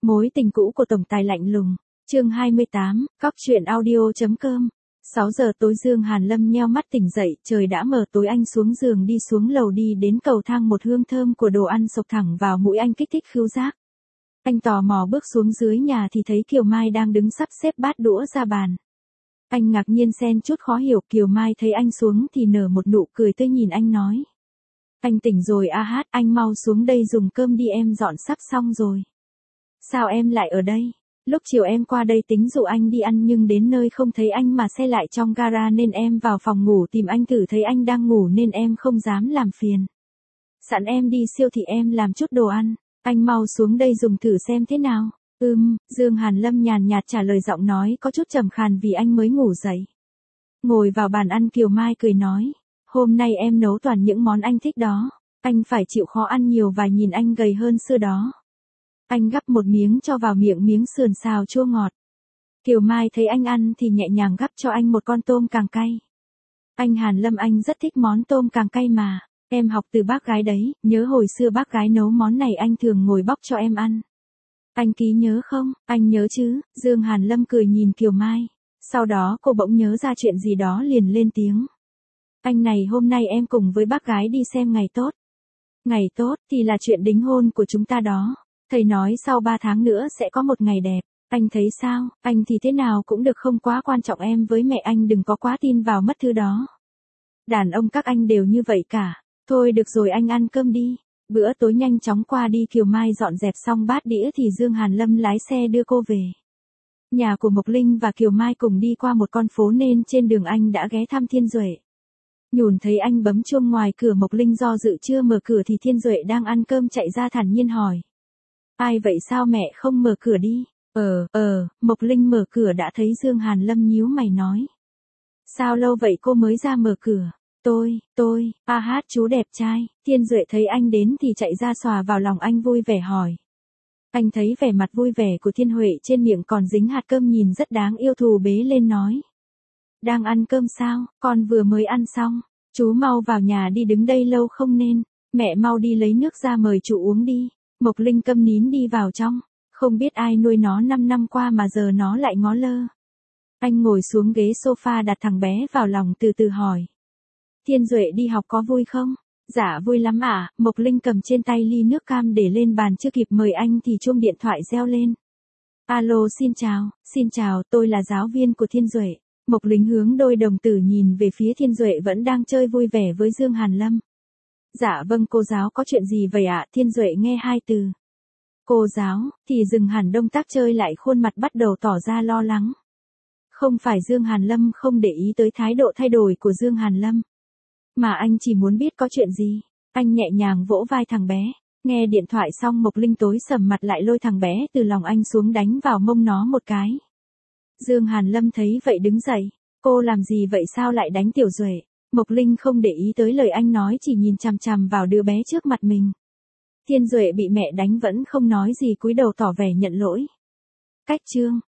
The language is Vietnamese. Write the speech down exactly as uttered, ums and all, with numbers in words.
Mối tình cũ của tổng tài lạnh lùng. Chương hai mươi tám, cóc truyện audio chấm com. sáu giờ tối Dương Hàn Lâm nheo mắt tỉnh dậy, trời đã mờ tối anh xuống giường đi xuống lầu đi đến cầu thang, một hương thơm của đồ ăn sộc thẳng vào mũi anh kích thích khứu giác. Anh tò mò bước xuống dưới nhà thì thấy Kiều Mai đang đứng sắp xếp bát đũa ra bàn. Anh ngạc nhiên xen chút khó hiểu, Kiều Mai thấy anh xuống thì nở một nụ cười tươi nhìn anh nói. Anh tỉnh rồi a hát, anh mau xuống đây dùng cơm đi, em dọn sắp xong rồi. Sao em lại ở đây? Lúc chiều em qua đây tính dụ anh đi ăn nhưng đến nơi không thấy anh mà xe lại trong gara nên em vào phòng ngủ tìm anh, thử thấy anh đang ngủ nên em không dám làm phiền. Sẵn em đi siêu thị em làm chút đồ ăn, anh mau xuống đây dùng thử xem thế nào. Ừm, Dương Hàn Lâm nhàn nhạt trả lời, giọng nói có chút trầm khàn vì anh mới ngủ dậy. Ngồi vào bàn ăn, Kiều Mai cười nói. Hôm nay em nấu toàn những món anh thích đó, anh phải chịu khó ăn nhiều và nhìn anh gầy hơn xưa đó. Anh gắp một miếng cho vào miệng, miếng sườn xào chua ngọt. Kiều Mai thấy anh ăn thì nhẹ nhàng gắp cho anh một con tôm càng cay. Anh Hàn Lâm, anh rất thích món tôm càng cay mà, em học từ bác gái đấy, nhớ hồi xưa bác gái nấu món này anh thường ngồi bóc cho em ăn. Anh Ký nhớ không? Anh nhớ chứ, Dương Hàn Lâm cười nhìn Kiều Mai. Sau đó cô bỗng nhớ ra chuyện gì đó liền lên tiếng. Anh này, hôm nay em cùng với bác gái đi xem ngày tốt. Ngày tốt thì là chuyện đính hôn của chúng ta đó. Thầy nói sau ba tháng nữa sẽ có một ngày đẹp. Anh thấy sao? Anh thì thế nào cũng được, không quá quan trọng, em với mẹ anh đừng có quá tin vào mất thứ đó. Đàn ông các anh đều như vậy cả. Thôi được rồi, anh ăn cơm đi. Bữa tối nhanh chóng qua đi, Kiều Mai dọn dẹp xong bát đĩa thì Dương Hàn Lâm lái xe đưa cô về. Nhà của Mộc Linh và Kiều Mai cùng đi qua một con phố nên trên đường anh đã ghé thăm Thiên Duệ. Nhùn thấy anh bấm chuông ngoài cửa, Mộc Linh do dự chưa mở cửa thì Thiên Duệ đang ăn cơm chạy ra thản nhiên hỏi. Ai vậy, sao mẹ không mở cửa đi? Ờ, ờ, Mộc Linh mở cửa đã thấy Dương Hàn Lâm nhíu mày nói. Sao lâu vậy cô mới ra mở cửa? Tôi, tôi, a hát chú đẹp trai. Thiên Duệ thấy anh đến thì chạy ra xòa vào lòng anh vui vẻ hỏi. Anh thấy vẻ mặt vui vẻ của Thiên Huệ trên miệng còn dính hạt cơm nhìn rất đáng yêu, thù bế lên nói. Đang ăn cơm sao? Con vừa mới ăn xong. Chú mau vào nhà đi, đứng đây lâu không nên. Mẹ mau đi lấy nước ra mời chú uống đi. Mộc Linh câm nín đi vào trong. Không biết ai nuôi nó năm năm qua mà giờ nó lại ngó lơ. Anh ngồi xuống ghế sofa đặt thằng bé vào lòng từ từ hỏi. Thiên Duệ đi học có vui không? Dạ vui lắm ạ. À. Mộc Linh cầm trên tay ly nước cam để lên bàn, chưa kịp mời anh thì chuông điện thoại reo lên. Alo, xin chào, xin chào, tôi là giáo viên của Thiên Duệ. Mộc Linh hướng đôi đồng tử nhìn về phía Thiên Duệ vẫn đang chơi vui vẻ với Dương Hàn Lâm. Dạ vâng cô giáo, có chuyện gì vậy ạ? À? Thiên Duệ nghe hai từ cô giáo thì dừng hẳn động tác chơi lại, khuôn mặt bắt đầu tỏ ra lo lắng. Không phải Dương Hàn Lâm không để ý tới thái độ thay đổi của Dương Hàn Lâm, mà anh chỉ muốn biết có chuyện gì. Anh nhẹ nhàng vỗ vai thằng bé. Nghe điện thoại xong, Mộc Linh tối sầm mặt lại lôi thằng bé từ lòng anh xuống đánh vào mông nó một cái. Dương Hàn Lâm thấy vậy đứng dậy. Cô làm gì vậy, sao lại đánh Tiểu Duệ? Mộc Linh không để ý tới lời anh nói, chỉ nhìn chằm chằm vào đứa bé trước mặt mình. Thiên Duệ bị mẹ đánh vẫn không nói gì, cúi đầu tỏ vẻ nhận lỗi. Cách chương.